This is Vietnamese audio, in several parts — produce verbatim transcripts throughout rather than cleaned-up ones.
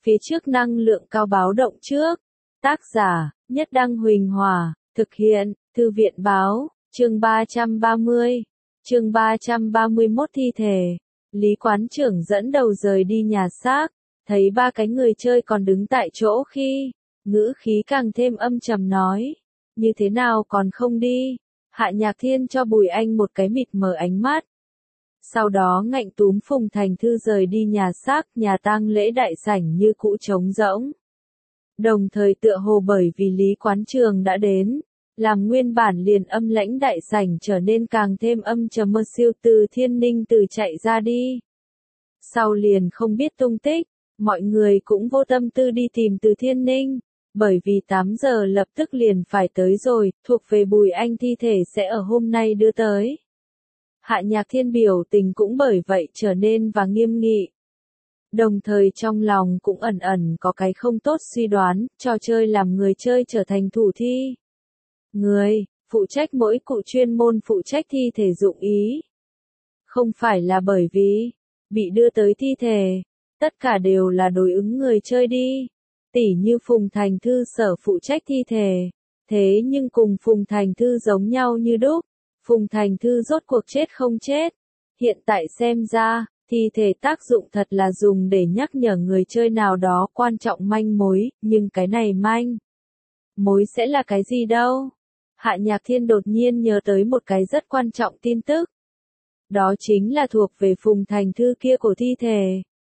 phía trước năng lượng cao báo động trước. Tác giả, Nhất Đăng Huỳnh Hòa, thực hiện, Thư viện báo, chương ba trăm ba mươi, chương ba trăm ba mươi mốt thi thể. Lý quán trưởng dẫn đầu rời đi nhà xác, thấy ba cái người chơi còn đứng tại chỗ khi, ngữ khí càng thêm âm trầm nói, như thế nào còn không đi. Hạ Nhạc Thiên cho Bùi Anh một cái mịt mờ ánh mắt. Sau đó ngạnh túm Phùng Thành Thư rời đi nhà xác, nhà tang lễ đại sảnh như cũ trống rỗng. Đồng thời tựa hồ bởi vì Lý quán trường đã đến, làm nguyên bản liền âm lãnh đại sảnh trở nên càng thêm âm trầm mơ siêu. Từ Thiên Ninh từ chạy ra đi. Sau liền không biết tung tích, mọi người cũng vô tâm tư đi tìm Từ Thiên Ninh, bởi vì tám giờ lập tức liền phải tới rồi, thuộc về Bùi Anh thi thể sẽ ở hôm nay đưa tới. Hạ Nhạc Thiên biểu tình cũng bởi vậy trở nên và nghiêm nghị. Đồng thời trong lòng cũng ẩn ẩn có cái không tốt suy đoán, trò chơi làm người chơi trở thành thủ thi. Người, phụ trách mỗi cụ chuyên môn phụ trách thi thể dụng ý. Không phải là bởi vì, bị đưa tới thi thể, tất cả đều là đối ứng người chơi đi. Tỉ như Phùng Thành Thư sở phụ trách thi thể. Thế nhưng cùng Phùng Thành Thư giống nhau như đúc. Phùng Thành Thư rốt cuộc chết không chết. Hiện tại xem ra, thi thể tác dụng thật là dùng để nhắc nhở người chơi nào đó quan trọng manh mối, nhưng cái này manh mối sẽ là cái gì đâu? Hạ Nhạc Thiên đột nhiên nhớ tới một cái rất quan trọng tin tức. Đó chính là thuộc về Phùng Thành Thư kia của thi thể.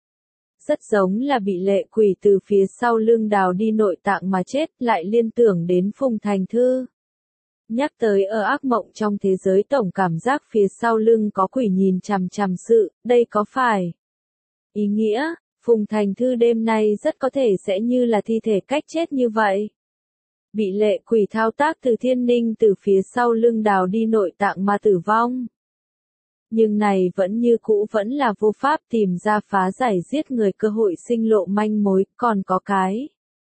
Rất giống là bị lệ quỷ từ phía sau lưng đào đi nội tạng mà chết, lại liên tưởng đến Phùng Thành Thư. Nhắc tới ở ác mộng trong thế giới tổng cảm giác phía sau lưng có quỷ nhìn chằm chằm sự, đây có phải ý nghĩa, Phùng Thành Thư đêm nay rất có thể sẽ như là thi thể cách chết như vậy. Bị lệ quỷ thao tác Từ Thiên Ninh từ phía sau lưng đào đi nội tạng mà tử vong. Nhưng này vẫn như cũ vẫn là vô pháp tìm ra phá giải giết người cơ hội sinh lộ manh mối, còn có cái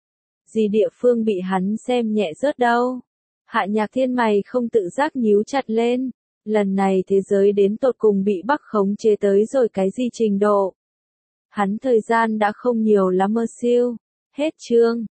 gì địa phương bị hắn xem nhẹ rớt đâu. Hạ Nhạc Thiên mày không tự giác nhíu chặt lên, lần này thế giới đến tột cùng bị Bắc khống chế tới rồi cái gì trình độ. Hắn thời gian đã không nhiều lắm mơ siêu, hết chương.